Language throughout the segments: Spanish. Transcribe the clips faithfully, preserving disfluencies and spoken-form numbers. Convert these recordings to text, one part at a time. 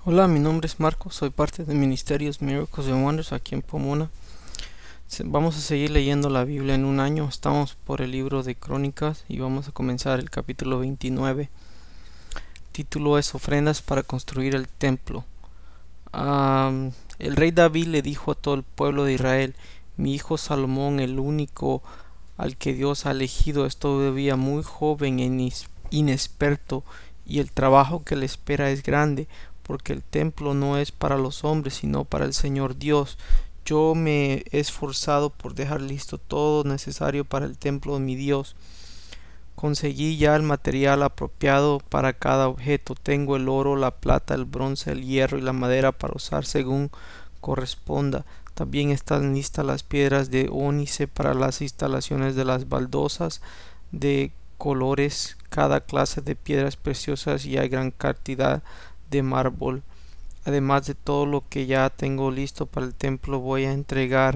Hola, mi nombre es Marco, soy parte de Ministerios Miracles and Wonders aquí en Pomona. Se- Vamos a seguir leyendo la Biblia en un año, estamos por el libro de Crónicas y vamos a comenzar el capítulo veintinueve. Título es Ofrendas para construir el templo. Am, el rey David le dijo a todo el pueblo de Israel: mi hijo Salomón, el único al que Dios ha elegido, es todavía muy joven e inis- inexperto, y el trabajo que le espera es grande, porque el templo no es para los hombres, sino para el Señor Dios. Yo me he esforzado por dejar listo todo necesario para el templo de mi Dios. Conseguí ya el material apropiado para cada objeto. Tengo el oro, la plata, el bronce, el hierro y la madera para usar según corresponda. También están listas las piedras de ónice para las instalaciones de las baldosas de colores, cada clase de piedras preciosas, y hay gran cantidad de mármol. Además de todo lo que ya tengo listo para el templo, voy a entregar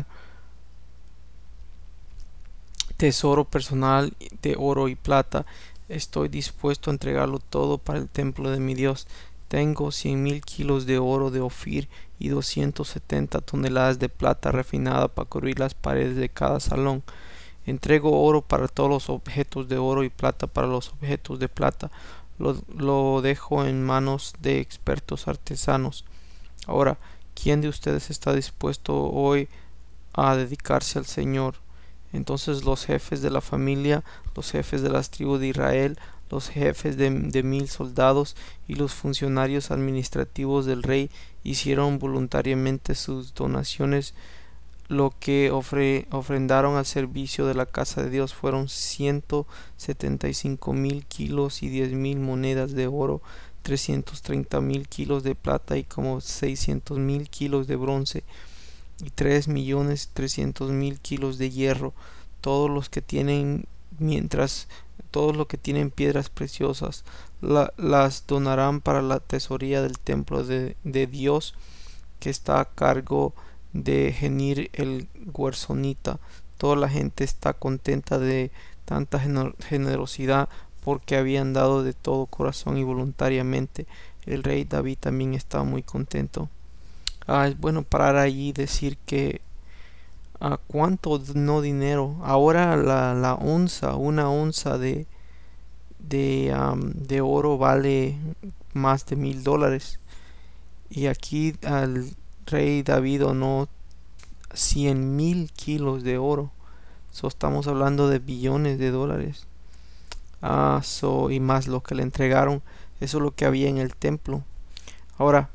tesoro personal de oro y plata. Estoy dispuesto a entregarlo todo para el templo de mi Dios. Tengo cien mil kilos de oro de Ofir y doscientas setenta toneladas de plata refinada para cubrir las paredes de cada salón. Entrego oro para todos los objetos de oro y plata para los objetos de plata. Lo, lo dejo en manos de expertos artesanos. Ahora, ¿quién de ustedes está dispuesto hoy a dedicarse al Señor? Entonces los jefes de la familia, los jefes de las tribus de Israel, los jefes de, de mil soldados y los funcionarios administrativos del rey hicieron voluntariamente sus donaciones. Lo que ofre, ofrendaron al servicio de la casa de Dios fueron ciento setenta y cinco mil kilos y diez mil monedas de oro, trescientos treinta mil kilos de plata y como seiscientos mil kilos de bronce, y tres millones trescientos mil kilos de hierro. Todos los que tienen, mientras todos los que tienen piedras preciosas, la, las donarán para la tesorería del templo de, de Dios, que está a cargo de Genir el Guersonita. Toda la gente está contenta de tanta generosidad, porque habían dado de todo corazón y voluntariamente. El rey David también estaba muy contento. Ah, es bueno parar allí y decir que a cuánto no dinero. Ahora la, la onza, una onza de, de, am, de oro vale más de mil dólares. Y aquí al rey David donó cien mil kilos de oro. So, estamos hablando de billones de dólares. Ah, so, y más lo que le entregaron. Eso es lo que había en el templo. Ahora,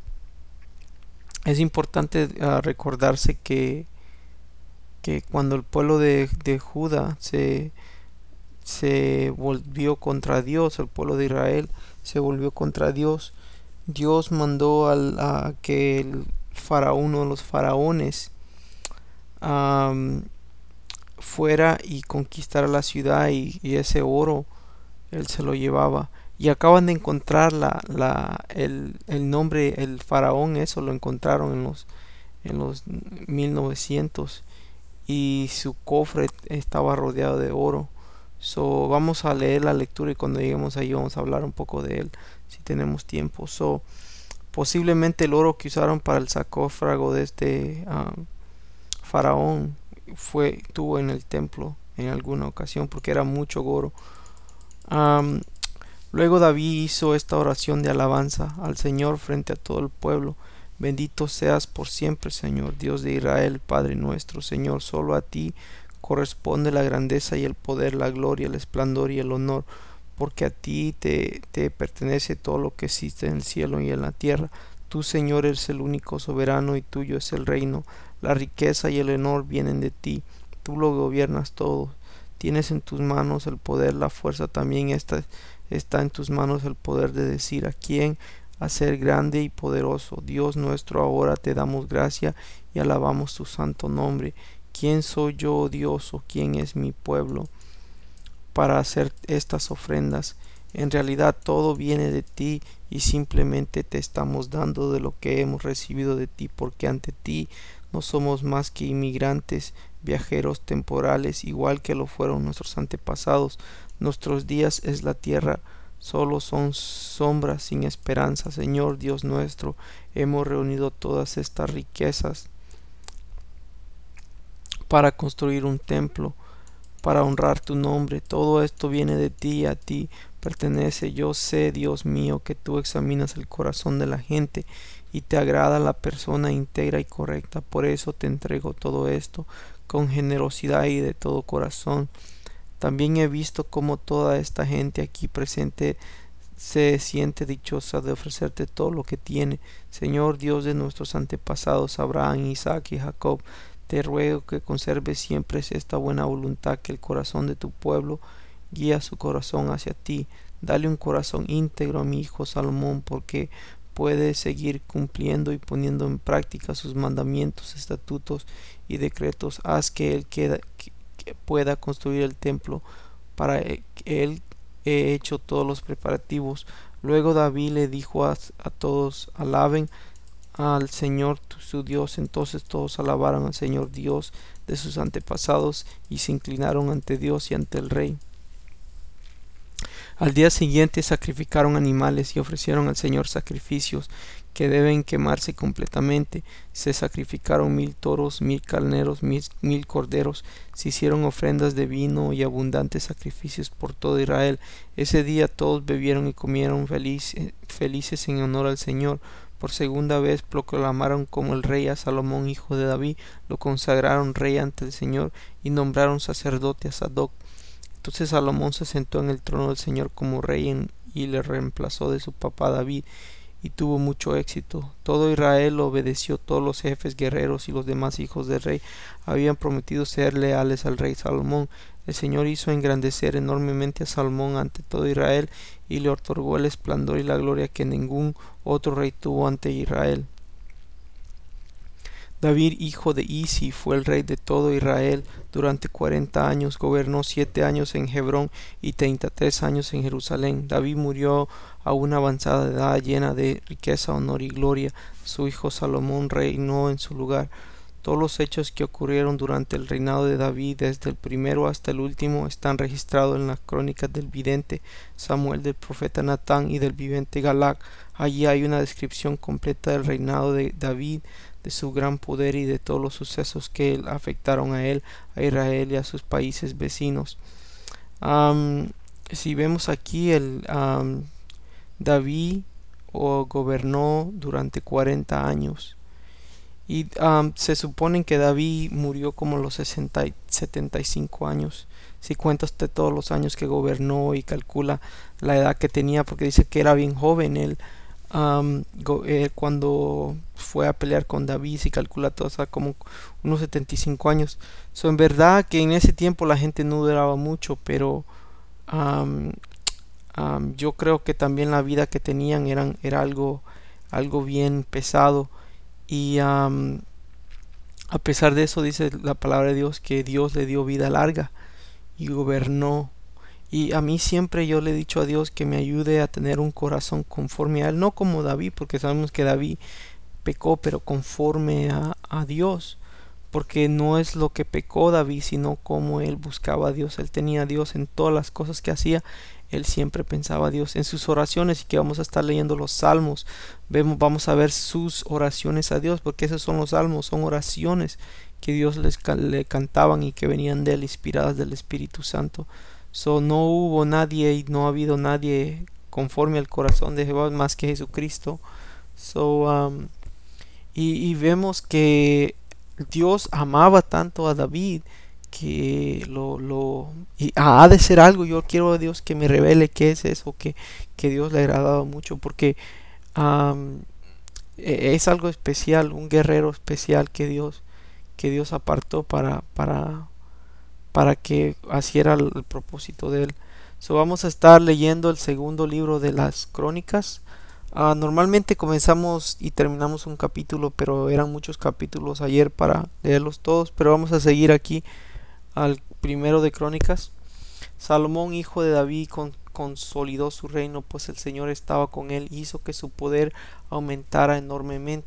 es importante ah, recordarse que, que cuando el pueblo de, de Judá se, se volvió contra Dios, el pueblo de Israel se volvió contra Dios, Dios mandó al, a que el faraón, uno de los faraones, am, fuera y conquistara la ciudad, y, y ese oro él se lo llevaba. Y acaban de encontrar la, la, el, el nombre, el faraón, eso lo encontraron en los, en los mil novecientos, y su cofre estaba rodeado de oro. So, vamos a leer la lectura y cuando lleguemos ahí vamos a hablar un poco de él si tenemos tiempo. So, posiblemente el oro que usaron para el sarcófago de este um, faraón fue tuvo en el templo en alguna ocasión, porque era mucho oro. Um, Luego David hizo esta oración de alabanza al Señor frente a todo el pueblo: bendito seas por siempre, Señor, Dios de Israel, Padre nuestro. Señor, solo a ti corresponde la grandeza y el poder, la gloria, el esplendor y el honor, porque a ti te, te pertenece todo lo que existe en el cielo y en la tierra. Tú, Señor, eres el único soberano, y tuyo es el reino. La riqueza y el honor vienen de ti. Tú lo gobiernas todo. Tienes en tus manos el poder, la fuerza también está, está en tus manos el poder de decir a quién hacer grande y poderoso. Dios nuestro, ahora te damos gracia y alabamos tu santo nombre. ¿Quién soy yo, oh Dios, o quién es mi pueblo para hacer estas ofrendas? En realidad todo viene de ti, y simplemente te estamos dando de lo que hemos recibido de ti, porque ante ti no somos más que inmigrantes, viajeros temporales, igual que lo fueron nuestros antepasados. Nuestros días es la tierra solo son sombras sin esperanza. Señor Dios nuestro, hemos reunido todas estas riquezas para construir un templo, para honrar tu nombre. Todo esto viene de ti, a ti pertenece. Yo sé, Dios mío, que tú examinas el corazón de la gente y te agrada la persona íntegra y correcta. Por eso te entrego todo esto con generosidad y de todo corazón. También he visto cómo toda esta gente aquí presente se siente dichosa de ofrecerte todo lo que tiene. Señor Dios de nuestros antepasados Abraham, Isaac y Jacob, te ruego que conserves siempre esta buena voluntad, que el corazón de tu pueblo guía su corazón hacia ti. Dale un corazón íntegro a mi hijo Salomón, porque puede seguir cumpliendo y poniendo en práctica sus mandamientos, estatutos y decretos. Haz que él queda, que, que pueda construir el templo para que él he hecho todos los preparativos. Luego David le dijo a, a todos: alaben al Señor su Dios. Entonces todos alabaron al Señor Dios de sus antepasados y se inclinaron ante Dios y ante el rey. Al día siguiente sacrificaron animales y ofrecieron al Señor sacrificios que deben quemarse completamente. Se sacrificaron mil toros, mil carneros, mil, mil corderos. Se hicieron ofrendas de vino y abundantes sacrificios por todo Israel. Ese día todos bebieron y comieron feliz, felices en honor al Señor. Por segunda vez proclamaron como el rey a Salomón, hijo de David. Lo consagraron rey ante el Señor y nombraron sacerdote a Sadoc. Entonces Salomón se sentó en el trono del Señor como rey en, y le reemplazó de su papá David, y tuvo mucho éxito. Todo Israel lo obedeció. Todos los jefes guerreros y los demás hijos del rey habían prometido ser leales al rey Salomón. El Señor hizo engrandecer enormemente a Salomón ante todo Israel y le otorgó el esplendor y la gloria que ningún otro rey tuvo ante Israel. David, hijo de Isi, fue el rey de todo Israel durante cuarenta años. Gobernó siete años en Hebrón y treinta y tres años en Jerusalén. David murió a una avanzada edad, llena de riqueza, honor y gloria. Su hijo Salomón reinó en su lugar. Todos los hechos que ocurrieron durante el reinado de David, desde el primero hasta el último, están registrados en las crónicas del vidente Samuel, del profeta Natán y del vidente Galac. Allí hay una descripción completa del reinado de David, de su gran poder y de todos los sucesos que afectaron a él, a Israel y a sus países vecinos. Um, si vemos aquí, el um, David oh, gobernó durante cuarenta años. Y um, se supone que David murió como a los sesenta, setenta y cinco años. Si cuenta usted todos los años que gobernó y calcula la edad que tenía, porque dice que era bien joven él, um, go, eh, cuando fue a pelear con David, si calcula todo, o sea, como unos setenta y cinco años. So, en verdad que en ese tiempo la gente no duraba mucho, pero um, um, yo creo que también la vida que tenían eran, era algo, algo bien pesado. Y um, a pesar de eso, dice la palabra de Dios que Dios le dio vida larga y gobernó. Y a mí siempre yo le he dicho a Dios que me ayude a tener un corazón conforme a Él, no como David, porque sabemos que David pecó, pero conforme a, a Dios, porque no es lo que pecó David, sino cómo él buscaba a Dios. Él tenía a Dios en todas las cosas que hacía. Él siempre pensaba a Dios en sus oraciones, y que vamos a estar leyendo los salmos. Vemos, vamos a ver sus oraciones a Dios, porque esos son los salmos, son oraciones que Dios les le cantaban y que venían de él, inspiradas del Espíritu Santo. So, no hubo nadie y no ha habido nadie conforme al corazón de Jehová más que Jesucristo. So, um, y, y vemos que Dios amaba tanto a David que lo, lo y ha de ser algo. Yo quiero a Dios que me revele qué es eso que, que Dios le agradaba mucho, porque um, es algo especial, un guerrero especial que Dios que Dios apartó para para para que hiciera el, el propósito de él. So, vamos a estar leyendo el segundo libro de las Crónicas. Uh, normalmente comenzamos y terminamos un capítulo, pero eran muchos capítulos ayer para leerlos todos, pero vamos a seguir aquí al primero de Crónicas. Salomón, hijo de David, con, consolidó su reino, pues el Señor estaba con él y hizo que su poder aumentara enormemente.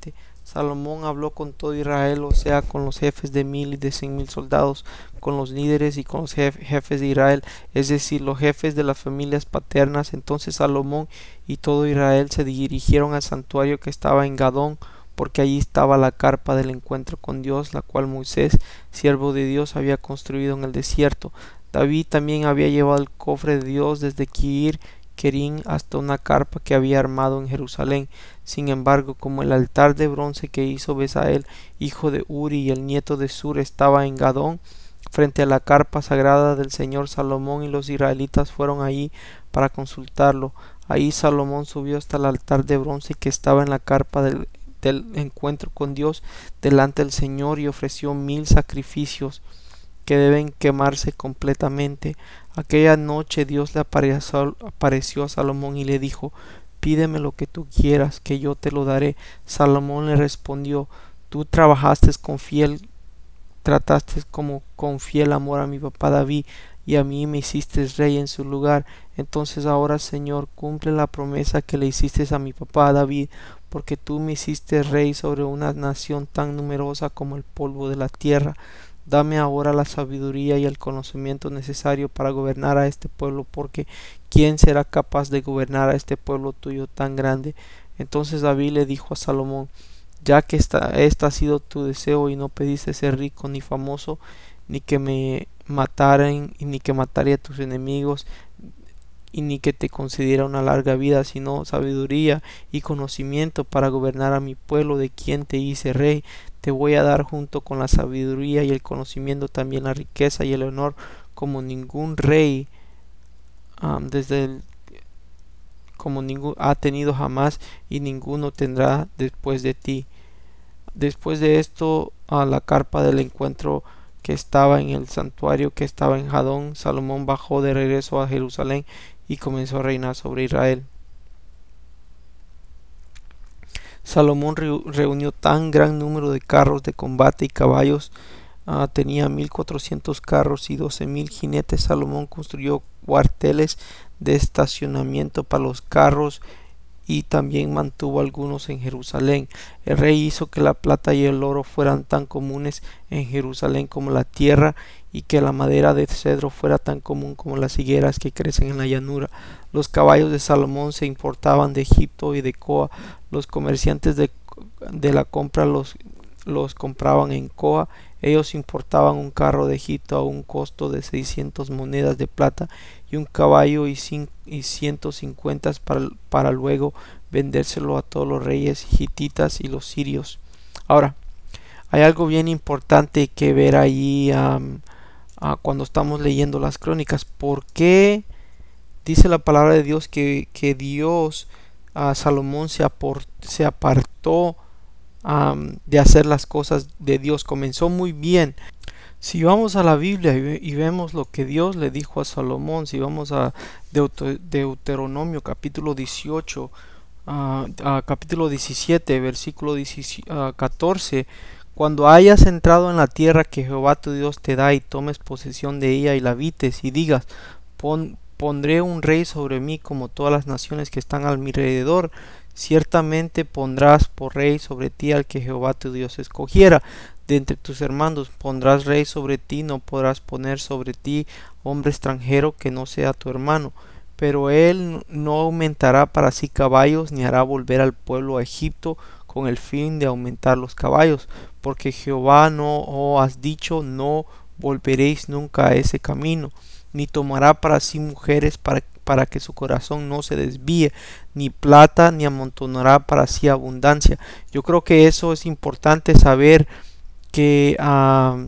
Salomón habló con todo Israel, o sea, con los jefes de mil y de cien mil soldados, con los líderes y con los jef- jefes de Israel, es decir, los jefes de las familias paternas. Entonces Salomón y todo Israel se dirigieron al santuario que estaba en Gadón, porque allí estaba la carpa del encuentro con Dios, la cual Moisés, siervo de Dios, había construido en el desierto. David también había llevado el cofre de Dios desde Kir Kerim hasta una carpa que había armado en Jerusalén. Sin embargo, como el altar de bronce que hizo Besael, hijo de Uri, y el nieto de Sur, estaba en Gadón, frente a la carpa sagrada del Señor, Salomón y los israelitas fueron allí para consultarlo. Ahí Salomón subió hasta el altar de bronce que estaba en la carpa del, del encuentro con Dios delante del Señor, y ofreció mil sacrificios que deben quemarse completamente. Aquella noche Dios le apareció, apareció a Salomón y le dijo: pídeme lo que tú quieras, que yo te lo daré. Salomón le respondió: tú trabajaste con fiel, trataste como con fiel amor a mi papá David, y a mí me hiciste rey en su lugar. Entonces ahora, Señor, cumple la promesa que le hiciste a mi papá David, porque tú me hiciste rey sobre una nación tan numerosa como el polvo de la tierra. Dame ahora la sabiduría y el conocimiento necesario para gobernar a este pueblo, porque ¿quién será capaz de gobernar a este pueblo tuyo tan grande? Entonces David le dijo a Salomón: ya que esta, esta ha sido tu deseo, y no pediste ser rico ni famoso, ni que me mataran, ni que mataría a tus enemigos, y ni que te concediera una larga vida, sino sabiduría y conocimiento para gobernar a mi pueblo, de quien te hice rey. Te voy a dar junto con la sabiduría y el conocimiento también la riqueza y el honor, como ningún rey um, desde el, como ningún ha tenido jamás, y ninguno tendrá después de ti. Después de esto, a la carpa del encuentro que estaba en el santuario que estaba en Jadón, Salomón bajó de regreso a Jerusalén y comenzó a reinar sobre Israel. Salomón reunió tan gran número de carros de combate y caballos, uh, tenía mil cuatrocientos carros y doce mil jinetes. Salomón construyó cuarteles de estacionamiento para los carros, y también mantuvo algunos en Jerusalén. El rey hizo que la plata y el oro fueran tan comunes en Jerusalén como la tierra, y que la madera de cedro fuera tan común como las higueras que crecen en la llanura. Los caballos de Salomón se importaban de Egipto y de Coa. Los comerciantes de, de la compra los, los compraban en Coa. Ellos importaban un carro de Egipto a un costo de seiscientas monedas de plata, y un caballo y, cin y ciento cincuenta para, para luego vendérselo a todos los reyes hititas y los sirios. Ahora, hay algo bien importante que ver allí um, uh, cuando estamos leyendo las crónicas. ¿Por qué dice la palabra de Dios que, que Dios, a Salomón se, aport, se apartó um, de hacer las cosas de Dios? Comenzó muy bien. Si vamos a la Biblia y, ve, y vemos lo que Dios le dijo a Salomón, si vamos a Deut Deuteronomio capítulo dieciocho, uh, uh, capítulo diecisiete, versículo catorce: cuando hayas entrado en la tierra que Jehová tu Dios te da, y tomes posesión de ella y la habites, y digas: Pon, pondré un rey sobre mí como todas las naciones que están a mi alrededor, ciertamente pondrás por rey sobre ti al que Jehová tu Dios escogiera. De entre tus hermanos pondrás rey sobre ti, no podrás poner sobre ti hombre extranjero que no sea tu hermano. Pero él no aumentará para sí caballos, ni hará volver al pueblo a Egipto con el fin de aumentar los caballos, porque Jehová no os has dicho: no volveréis nunca a ese camino. Ni tomará para sí mujeres para, para que su corazón no se desvíe, ni plata, ni amontonará para sí abundancia. Yo creo que eso es importante saber, que uh,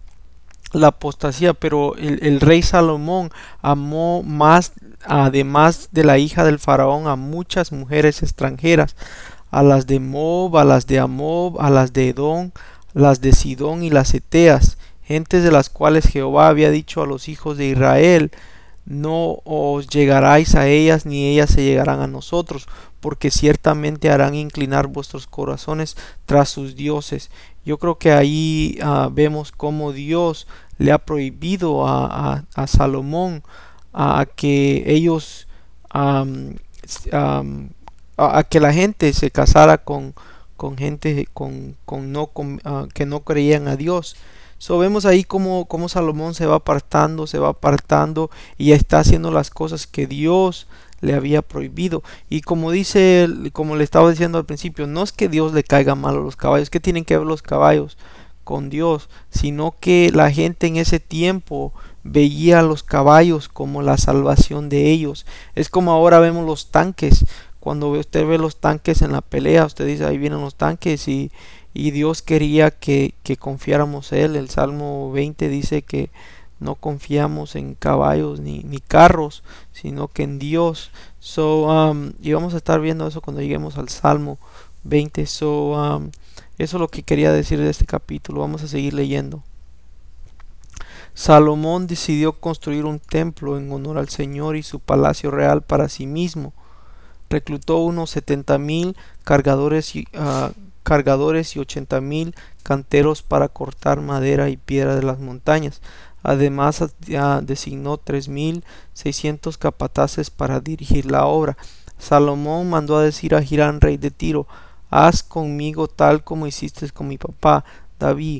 la apostasía, pero el, el rey Salomón amó más, además de la hija del faraón, a muchas mujeres extranjeras, a las de Moab, a las de Amob, a las de Edom, las de Sidón y las Eteas, gentes de las cuales Jehová había dicho a los hijos de Israel: no os llegaráis a ellas, ni ellas se llegarán a nosotros, porque ciertamente harán inclinar vuestros corazones tras sus dioses. Yo creo que ahí uh, vemos cómo Dios le ha prohibido a, a, a Salomón a, a que ellos um, um, a, a que la gente se casara con, con gente con, con no con, uh, que no creían a Dios. So, vemos ahí cómo, cómo Salomón se va apartando, se va apartando y está haciendo las cosas que Dios le había prohibido. Y como dice, como le estaba diciendo al principio, no es que Dios le caiga mal a los caballos, que tienen que ver los caballos con Dios, sino que la gente en ese tiempo veía a los caballos como la salvación de ellos. Es como ahora vemos los tanques. Cuando usted ve los tanques en la pelea, usted dice, ahí vienen los tanques y, y Dios quería que, que confiáramos en Él. El Salmo veinte dice que no confiamos en caballos ni, ni carros, sino que en Dios. So, um, y vamos a estar viendo eso cuando lleguemos al Salmo veinte. So, um, eso es lo que quería decir de este capítulo. Vamos a seguir leyendo. Salomón decidió construir un templo en honor al Señor y su palacio real para sí mismo. Reclutó unos setenta mil cargadores y, uh, cargadores y ochenta mil canteros para cortar madera y piedra de las montañas. Además, uh, designó tres mil seiscientos capataces para dirigir la obra. Salomón mandó a decir a Hiram, rey de Tiro, haz conmigo tal como hiciste con mi papá David,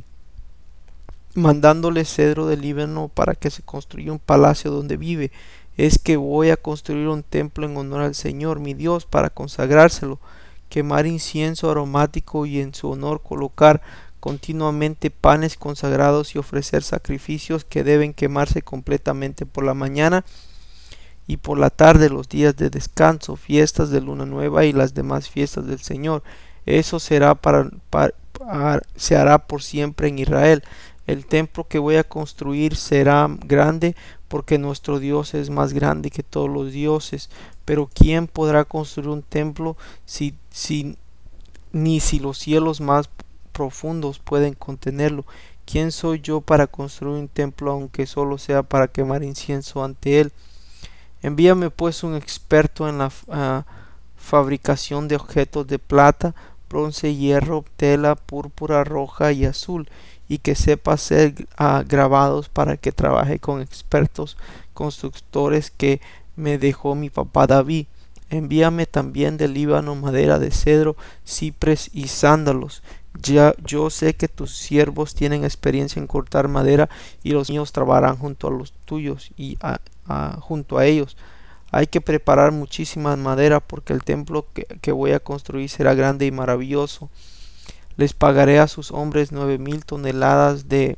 mandándole cedro del Líbano para que se construya un palacio donde vive. Es que voy a construir un templo en honor al Señor mi Dios para consagrárselo, quemar incienso aromático y en su honor colocar continuamente panes consagrados y ofrecer sacrificios que deben quemarse completamente por la mañana y por la tarde, los días de descanso, fiestas de luna nueva y las demás fiestas del Señor. Eso será para, para, para se hará por siempre en Israel. El templo que voy a construir será grande porque nuestro Dios es más grande que todos los dioses. Pero ¿quién podrá construir un templo si, si ni si los cielos más profundos pueden contenerlo? ¿Quién soy yo para construir un templo aunque solo sea para quemar incienso ante él? Envíame pues un experto en la uh, fabricación de objetos de plata, bronce, hierro, tela, púrpura, roja y azul, y que sepa hacer uh, grabados para que trabaje con expertos constructores que me dejó mi papá David. Envíame también del Líbano madera de cedro, cipres y sándalos. Ya yo sé que tus siervos tienen experiencia en cortar madera y los míos trabajarán junto a los tuyos y a, a, junto a ellos. Hay que preparar muchísima madera porque el templo que, que voy a construir será grande y maravilloso. Les pagaré a sus hombres nueve mil toneladas de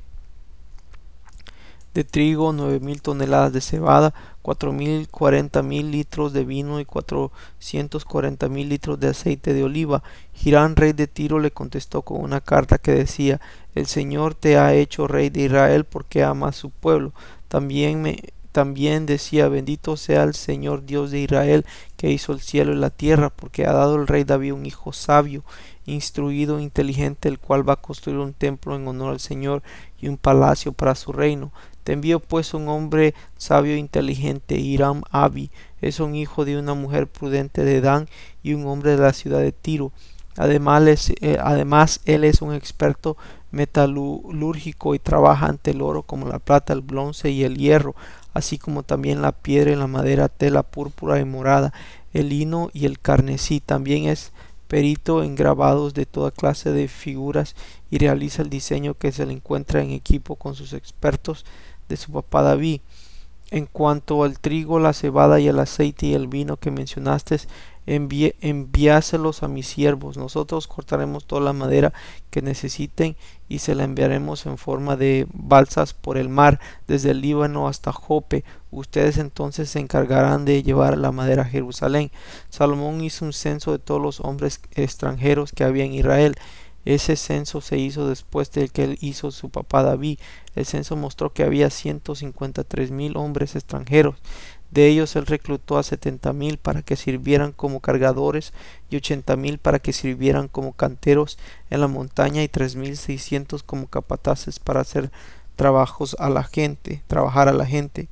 de trigo, nueve mil toneladas de cebada, cuatro mil cuarenta mil litros de vino y cuatrocientos cuarenta mil litros de aceite de oliva. Hiram, rey de Tiro, le contestó con una carta que decía: el Señor te ha hecho rey de Israel porque ama a su pueblo. También me también decía: bendito sea el Señor Dios de Israel, que hizo el cielo y la tierra, porque ha dado el rey David un hijo sabio, instruido, inteligente, el cual va a construir un templo en honor al Señor y un palacio para su reino. Te envío pues un hombre sabio e inteligente. Hiram Abi es un hijo de una mujer prudente de Dan y un hombre de la ciudad de Tiro. Además, es, eh, además él es un experto metalúrgico y trabaja ante el oro como la plata, el bronce y el hierro, así como también la piedra y la madera, tela púrpura y morada, el lino y el carmesí. También es perito en grabados de toda clase de figuras y realiza el diseño que se le encuentra en equipo con sus expertos de su papá David. En cuanto al trigo, la cebada y el aceite y el vino que mencionaste, envi enviáselos a mis siervos. Nosotros cortaremos toda la madera que necesiten y se la enviaremos en forma de balsas por el mar, desde el Líbano hasta Jope. Ustedes entonces se encargarán de llevar la madera a Jerusalén. Salomón hizo un censo de todos los hombres extranjeros que había en Israel. Ese censo se hizo después del que él hizo su papá David. El censo mostró que había ciento cincuenta y tres mil hombres extranjeros. De ellos él reclutó a setenta mil para que sirvieran como cargadores y ochenta mil para que sirvieran como canteros en la montaña y tres mil seiscientos como capataces para hacer trabajos a la gente, trabajar a la gente.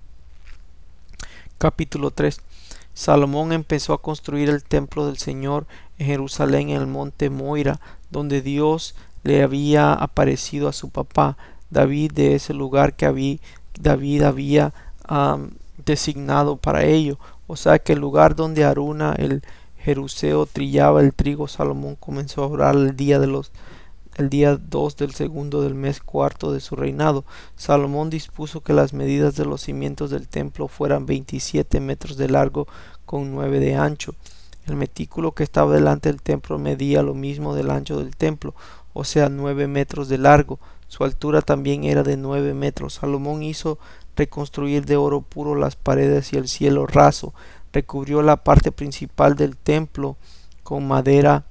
Capítulo tres. Salomón empezó a construir el templo del Señor en Jerusalén, en el monte Moira, donde Dios le había aparecido a su papá David, de ese lugar que había, David había um, designado para ello. O sea que el lugar donde Aruna, el Jeruseo trillaba el trigo, Salomón comenzó a orar el día de los el día dos del segundo del mes cuarto de su reinado. Salomón dispuso que las medidas de los cimientos del templo fueran veintisiete metros de largo con nueve de ancho. El montículo que estaba delante del templo medía lo mismo del ancho del templo, o sea, nueve metros de largo. Su altura también era de nueve metros. Salomón hizo reconstruir de oro puro las paredes y el cielo raso. Recubrió la parte principal del templo con madera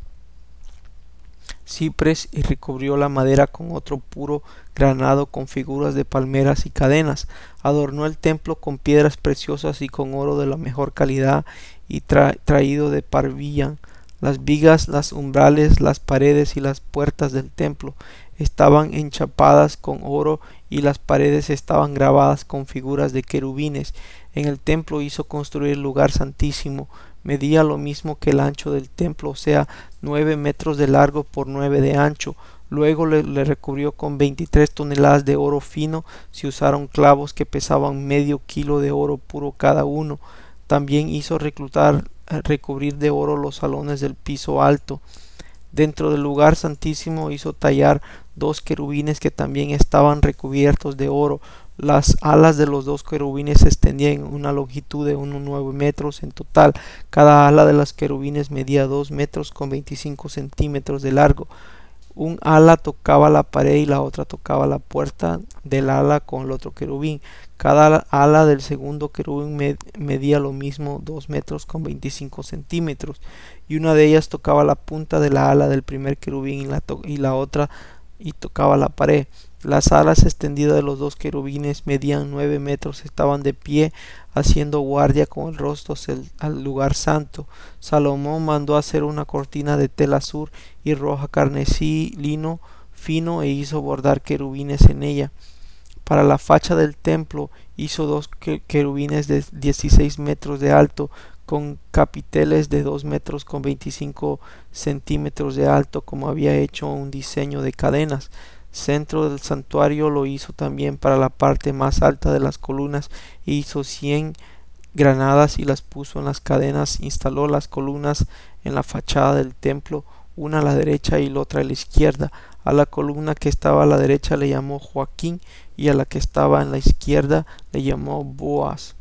ciprés y recubrió la madera con otro puro granado con figuras de palmeras y cadenas. Adornó el templo con piedras preciosas y con oro de la mejor calidad y tra traído de Parvillán. Las vigas, las umbrales, las paredes y las puertas del templo estaban enchapadas con oro y las paredes estaban grabadas con figuras de querubines. En el templo hizo construir el lugar santísimo. Medía lo mismo que el ancho del templo, o sea, nueve metros de largo por nueve de ancho. Luego le, le recubrió con veintitrés toneladas de oro fino. Se usaron clavos que pesaban medio kilo de oro puro cada uno. También hizo reclutar, recubrir de oro los salones del piso alto. Dentro del lugar santísimo hizo tallar dos querubines que también estaban recubiertos de oro. Las alas de los dos querubines se extendían en una longitud de unos nueve metros en total. Cada ala de los querubines medía dos metros con veinticinco centímetros de largo. Un ala tocaba la pared y la otra tocaba la puerta del ala con el otro querubín. Cada ala del segundo querubín med medía lo mismo, dos metros con veinticinco centímetros, y una de ellas tocaba la punta de la ala del primer querubín y la, y la otra y tocaba la pared. Las alas extendidas de los dos querubines medían nueve metros, estaban de pie haciendo guardia con el rostro al lugar santo. Salomón mandó hacer una cortina de tela azul y roja, carmesí, lino fino, e hizo bordar querubines en ella. Para la facha del templo hizo dos querubines de dieciséis metros de alto, con capiteles de dos metros con veinticinco centímetros de alto, como había hecho un diseño de cadenas. Centro del santuario lo hizo también para la parte más alta de las columnas, e hizo cien granadas y las puso en las cadenas. Instaló las columnas en la fachada del templo, una a la derecha y la otra a la izquierda. A la columna que estaba a la derecha le llamó Joaquín, y a la que estaba en la izquierda le llamó Boaz.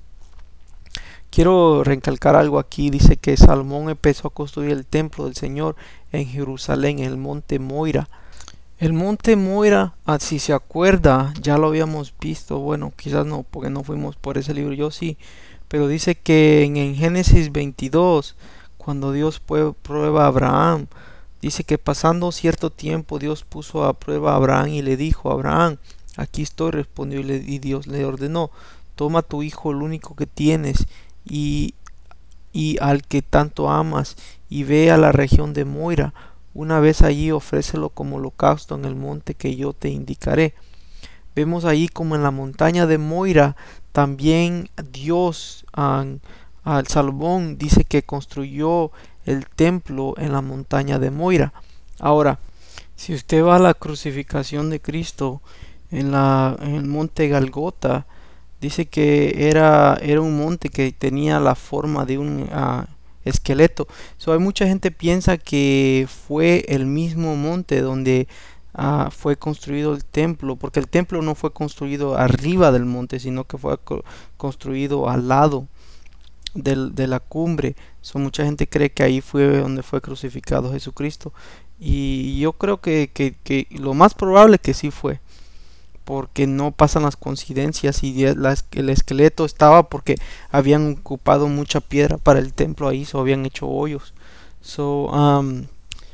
Quiero recalcar algo aquí. Dice que Salomón empezó a construir el templo del Señor en Jerusalén, en el monte Moira. El monte Moira, si se acuerda, ya lo habíamos visto. Bueno, quizás no, porque no fuimos por ese libro, yo sí. Pero dice que en, en Génesis veintidós, cuando Dios prueba a Abraham, dice que pasando cierto tiempo Dios puso a prueba a Abraham y le dijo: Abraham, aquí estoy, respondió, y, le, y Dios le ordenó: toma tu hijo, el único que tienes, y, y al que tanto amas, y ve a la región de Moira. Una vez allí, ofrécelo como holocausto en el monte que yo te indicaré. Vemos allí como en la montaña de Moira también Dios al Salomón dice que construyó el templo en la montaña de Moira. Ahora, si usted va a la crucificación de Cristo en, la, en el monte Galgota, dice que era, era un monte que tenía la forma de un uh, esqueleto. So, hay mucha gente piensa que fue el mismo monte donde uh, fue construido el templo, porque el templo no fue construido arriba del monte, sino que fue co construido al lado del, de la cumbre. So, mucha gente cree que ahí fue donde fue crucificado Jesucristo, y yo creo que, que, que lo más probable que sí fue, porque no pasan las coincidencias, y la, el esqueleto estaba porque habían ocupado mucha piedra para el templo ahí, so habían hecho hoyos. So, um,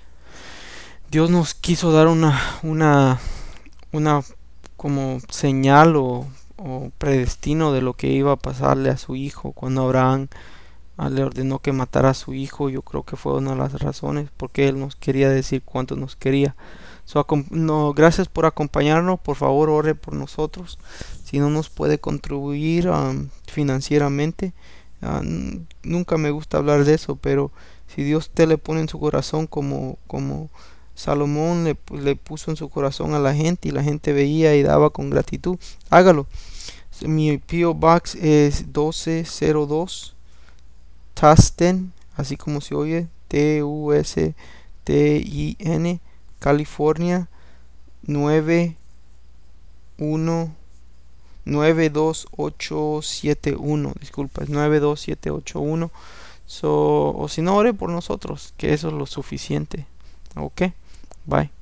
Dios nos quiso dar una, una, una como señal o, o predestino de lo que iba a pasarle a su hijo cuando Abraham uh, le ordenó que matara a su hijo. Yo creo que fue una de las razones porque él nos quería decir cuánto nos quería. So, no, gracias por acompañarnos. Por favor, ore por nosotros. Si no nos puede contribuir um, financieramente, uh, nunca me gusta hablar de eso, pero si Dios te le pone en su corazón, como, como Salomón le, le puso en su corazón a la gente, y la gente veía y daba con gratitud, hágalo. Mi P O Box es doce cero dos Tustin, así como se oye, T U S T I N, California nueve uno nueve dos ocho siete uno, disculpa, es nueve dos siete ocho uno. So, o si no, ore por nosotros, que eso es lo suficiente. Ok, bye.